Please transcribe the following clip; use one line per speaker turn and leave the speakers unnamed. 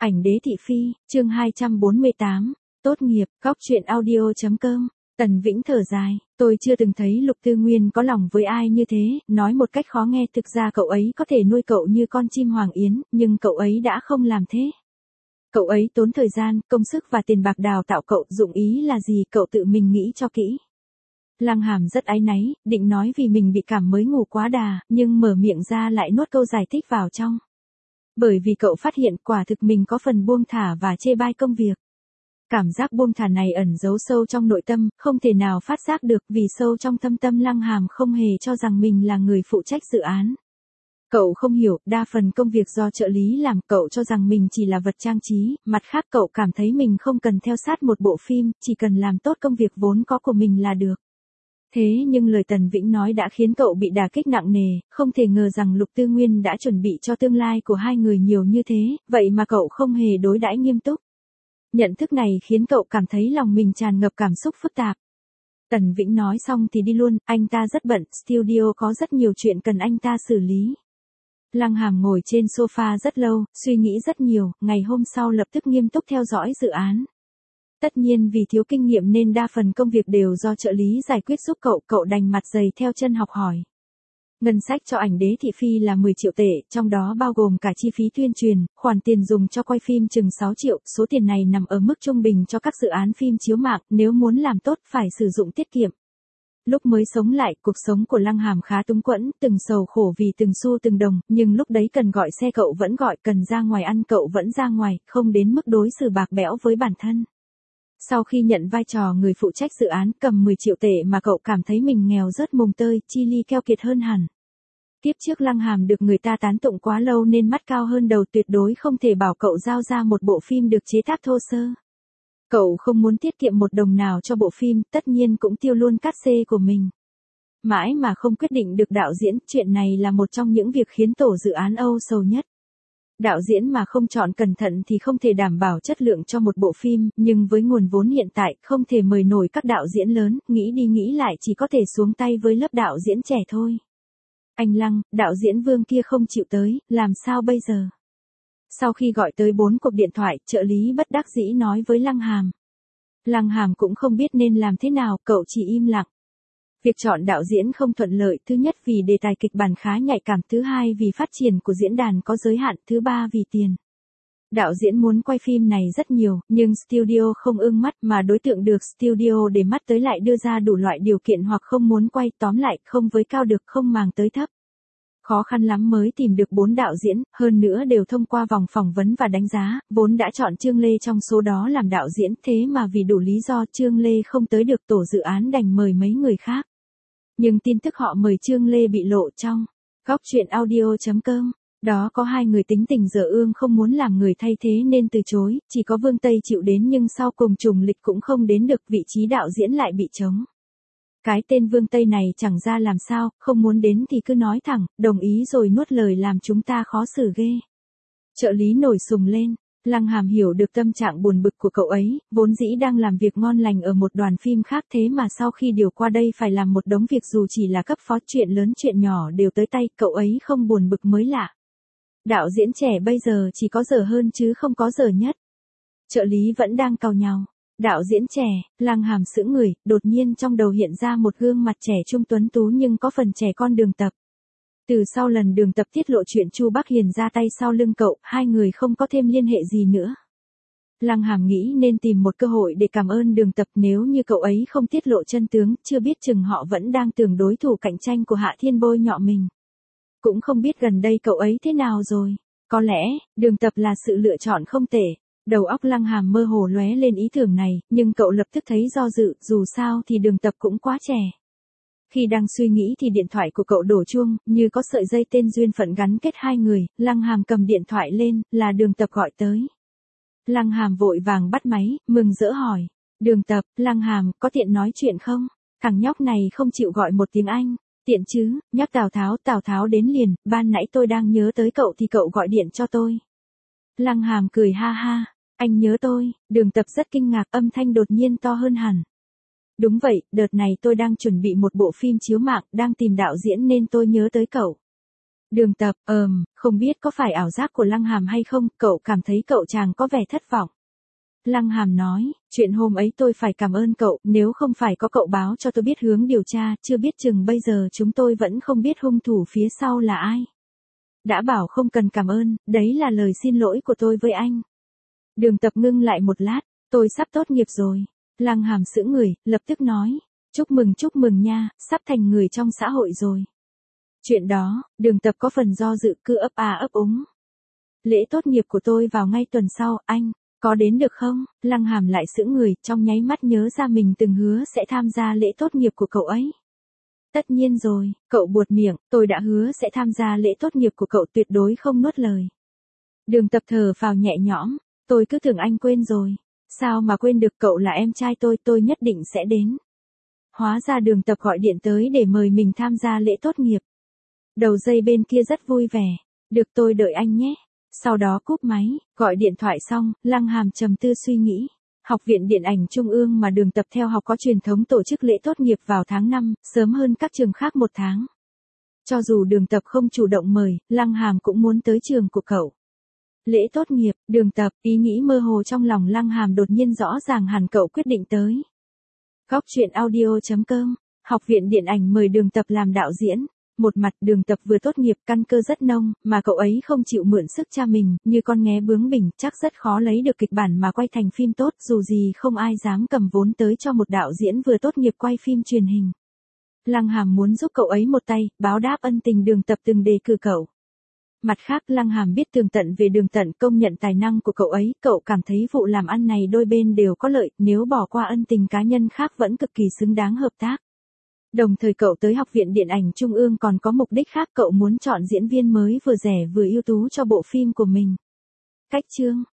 Ảnh đế thị phi, chương 248, tốt nghiệp, góc truyện audio.com, Tần Vĩnh thở dài, tôi chưa từng thấy Lục Tư Nguyên có lòng với ai như thế, nói một cách khó nghe thực ra cậu ấy có thể nuôi cậu như con chim hoàng yến, nhưng cậu ấy đã không làm thế. Cậu ấy tốn thời gian, công sức và tiền bạc đào tạo cậu, dụng ý là gì cậu tự mình nghĩ cho kỹ. Lăng Hàm rất áy náy, định nói vì mình bị cảm mới ngủ quá đà, nhưng mở miệng ra lại nuốt câu giải thích vào trong. Bởi vì cậu phát hiện quả thực mình có phần buông thả và chê bai công việc. Cảm giác buông thả này ẩn giấu sâu trong nội tâm, không thể nào phát giác được vì sâu trong thâm tâm Lăng Hàm không hề cho rằng mình là người phụ trách dự án. Cậu không hiểu, đa phần công việc do trợ lý làm, cậu cho rằng mình chỉ là vật trang trí, mặt khác cậu cảm thấy mình không cần theo sát một bộ phim, chỉ cần làm tốt công việc vốn có của mình là được. Thế nhưng lời Tần Vĩnh nói đã khiến cậu bị đả kích nặng nề, không thể ngờ rằng Lục Tư Nguyên đã chuẩn bị cho tương lai của hai người nhiều như thế, vậy mà cậu không hề đối đãi nghiêm túc. Nhận thức này khiến cậu cảm thấy lòng mình tràn ngập cảm xúc phức tạp. Tần Vĩnh nói xong thì đi luôn, anh ta rất bận, studio có rất nhiều chuyện cần anh ta xử lý. Lăng Hàm ngồi trên sofa rất lâu, suy nghĩ rất nhiều, ngày hôm sau lập tức nghiêm túc theo dõi dự án. Tất nhiên vì thiếu kinh nghiệm nên đa phần công việc đều do trợ lý giải quyết giúp cậu đành mặt dày theo chân học hỏi. Ngân sách cho ảnh đế thị phi là 10 triệu tệ, trong đó bao gồm cả chi phí tuyên truyền, khoản tiền dùng cho quay phim chừng 6 triệu, số tiền này nằm ở mức trung bình cho các dự án phim chiếu mạng, nếu muốn làm tốt phải sử dụng tiết kiệm. Lúc mới sống lại, cuộc sống của Lăng Hàm khá túng quẫn, từng sầu khổ vì từng xu từng đồng, nhưng lúc đấy cần gọi xe cậu vẫn gọi, cần ra ngoài ăn cậu vẫn ra ngoài, không đến mức đối xử bạc bẽo với bản thân. Sau khi nhận vai trò người phụ trách dự án cầm 10 triệu tệ mà cậu cảm thấy mình nghèo rớt mồng tơi, chi ly keo kiệt hơn hẳn. Tiếp trước Lăng Hàm được người ta tán tụng quá lâu nên mắt cao hơn đầu, tuyệt đối không thể bảo cậu giao ra một bộ phim được chế tác thô sơ. Cậu không muốn tiết kiệm một đồng nào cho bộ phim, tất nhiên cũng tiêu luôn cát xê của mình. Mãi mà không quyết định được đạo diễn, chuyện này là một trong những việc khiến tổ dự án âu sầu nhất. Đạo diễn mà không chọn cẩn thận thì không thể đảm bảo chất lượng cho một bộ phim, nhưng với nguồn vốn hiện tại, không thể mời nổi các đạo diễn lớn, nghĩ đi nghĩ lại chỉ có thể xuống tay với lớp đạo diễn trẻ thôi. Anh Lăng, đạo diễn Vương kia không chịu tới, làm sao bây giờ? Sau khi gọi tới 4 cuộc điện thoại, trợ lý bất đắc dĩ nói với Lăng Hàm. Lăng Hàm cũng không biết nên làm thế nào, cậu chỉ im lặng. Việc chọn đạo diễn không thuận lợi, thứ nhất vì đề tài kịch bản khá nhạy cảm, thứ hai vì phát triển của diễn đàn có giới hạn, thứ ba vì tiền. Đạo diễn muốn quay phim này rất nhiều, nhưng studio không ưng mắt mà đối tượng được studio để mắt tới lại đưa ra đủ loại điều kiện hoặc không muốn quay, tóm lại không với cao được không màng tới thấp. Khó khăn lắm mới tìm được 4 đạo diễn, hơn nữa đều thông qua vòng phỏng vấn và đánh giá, vốn đã chọn Trương Lê trong số đó làm đạo diễn, thế mà vì đủ lý do Trương Lê không tới được, tổ dự án đành mời mấy người khác. Nhưng tin tức họ mời Trương Lê bị lộ trong góc truyện audio.com. Đó có 2 người tính tình dở ương không muốn làm người thay thế nên từ chối, chỉ có Vương Tây chịu đến nhưng sau cùng trùng lịch cũng không đến được, vị trí đạo diễn lại bị trống. Cái tên Vương Tây này chẳng ra làm sao, không muốn đến thì cứ nói thẳng, đồng ý rồi nuốt lời làm chúng ta khó xử ghê. Trợ lý nổi sùng lên. Lăng Hàm hiểu được tâm trạng buồn bực của cậu ấy, vốn dĩ đang làm việc ngon lành ở một đoàn phim khác thế mà sau khi điều qua đây phải làm một đống việc dù chỉ là cấp phó, chuyện lớn chuyện nhỏ đều tới tay, cậu ấy không buồn bực mới lạ. Đạo diễn trẻ bây giờ chỉ có dở hơn chứ không có dở nhất. Trợ lý vẫn đang cau nhàu. Đạo diễn trẻ, Lăng Hàm sững người, đột nhiên trong đầu hiện ra một gương mặt trẻ trung tuấn tú nhưng có phần trẻ con Đường Tập. Từ sau lần Đường Tập tiết lộ chuyện Chu Bắc Hiền ra tay sau lưng cậu, hai người không có thêm liên hệ gì nữa. Lăng Hàm nghĩ nên tìm một cơ hội để cảm ơn Đường Tập, nếu như cậu ấy không tiết lộ chân tướng, chưa biết chừng họ vẫn đang tưởng đối thủ cạnh tranh của Hạ Thiên bôi nhọ mình. Cũng không biết gần đây cậu ấy thế nào rồi. Có lẽ, Đường Tập là sự lựa chọn không tệ. Đầu óc Lăng Hàm mơ hồ lóe lên ý tưởng này, nhưng cậu lập tức thấy do dự, dù sao thì Đường Tập cũng quá trẻ. Khi đang suy nghĩ thì điện thoại của cậu đổ chuông, như có sợi dây tên duyên phận gắn kết hai người, Lăng Hàm cầm điện thoại lên, là Đường Tập gọi tới. Lăng Hàm vội vàng bắt máy, mừng rỡ hỏi. Đường Tập, Lăng Hàm, có tiện nói chuyện không? Thằng nhóc này không chịu gọi một tiếng Anh. Tiện chứ, nhắc Tào Tháo đến liền, ban nãy tôi đang nhớ tới cậu thì cậu gọi điện cho tôi. Lăng Hàm cười ha ha, anh nhớ tôi, Đường Tập rất kinh ngạc, âm thanh đột nhiên to hơn hẳn. Đúng vậy, đợt này tôi đang chuẩn bị một bộ phim chiếu mạng, đang tìm đạo diễn nên tôi nhớ tới cậu. Đường Tập, không biết có phải ảo giác của Lăng Hàm hay không, cậu cảm thấy cậu chàng có vẻ thất vọng. Lăng Hàm nói, chuyện hôm ấy tôi phải cảm ơn cậu, nếu không phải có cậu báo cho tôi biết hướng điều tra, chưa biết chừng bây giờ chúng tôi vẫn không biết hung thủ phía sau là ai. Đã bảo không cần cảm ơn, đấy là lời xin lỗi của tôi với anh. Đường Tập ngưng lại một lát, tôi sắp tốt nghiệp rồi. Lăng Hàm sững người, lập tức nói, chúc mừng nha, sắp thành người trong xã hội rồi. Chuyện đó, Đường Tập có phần do dự, cứ ấp úng. Lễ tốt nghiệp của tôi vào ngay tuần sau, anh có đến được không? Lăng Hàm lại sững người, trong nháy mắt nhớ ra mình từng hứa sẽ tham gia lễ tốt nghiệp của cậu ấy. Tất nhiên rồi, cậu buột miệng, tôi đã hứa sẽ tham gia lễ tốt nghiệp của cậu, tuyệt đối không nuốt lời. Đường Tập thở phào nhẹ nhõm, tôi cứ tưởng anh quên rồi. Sao mà quên được, cậu là em trai tôi nhất định sẽ đến. Hóa ra Đường Tập gọi điện tới để mời mình tham gia lễ tốt nghiệp. Đầu dây bên kia rất vui vẻ, được, tôi đợi anh nhé. Sau đó cúp máy, gọi điện thoại xong, Lăng Hàm trầm tư suy nghĩ. Học viện Điện ảnh Trung ương mà Đường Tập theo học có truyền thống tổ chức lễ tốt nghiệp vào tháng 5, sớm hơn các trường khác 1 tháng. Cho dù Đường Tập không chủ động mời, Lăng Hàm cũng muốn tới trường của cậu. Lễ tốt nghiệp, Đường Tập, ý nghĩ mơ hồ trong lòng Lăng Hàm đột nhiên rõ ràng hẳn, cậu quyết định tới. Góc truyện audio.com, Học viện Điện ảnh mời Đường Tập làm đạo diễn. Một mặt Đường Tập vừa tốt nghiệp, căn cơ rất nông, mà cậu ấy không chịu mượn sức cha mình, như con nghé bướng bỉnh, chắc rất khó lấy được kịch bản mà quay thành phim tốt, dù gì không ai dám cầm vốn tới cho một đạo diễn vừa tốt nghiệp quay phim truyền hình. Lăng Hàm muốn giúp cậu ấy một tay, báo đáp ân tình Đường Tập từng đề cử cậu. Mặt khác Lăng Hàm biết tường tận về Đường Tận, công nhận tài năng của cậu ấy, cậu cảm thấy vụ làm ăn này đôi bên đều có lợi, nếu bỏ qua ân tình cá nhân khác vẫn cực kỳ xứng đáng hợp tác. Đồng thời cậu tới Học viện Điện ảnh Trung ương còn có mục đích khác, cậu muốn chọn diễn viên mới vừa rẻ vừa ưu tú cho bộ phim của mình. Cách chương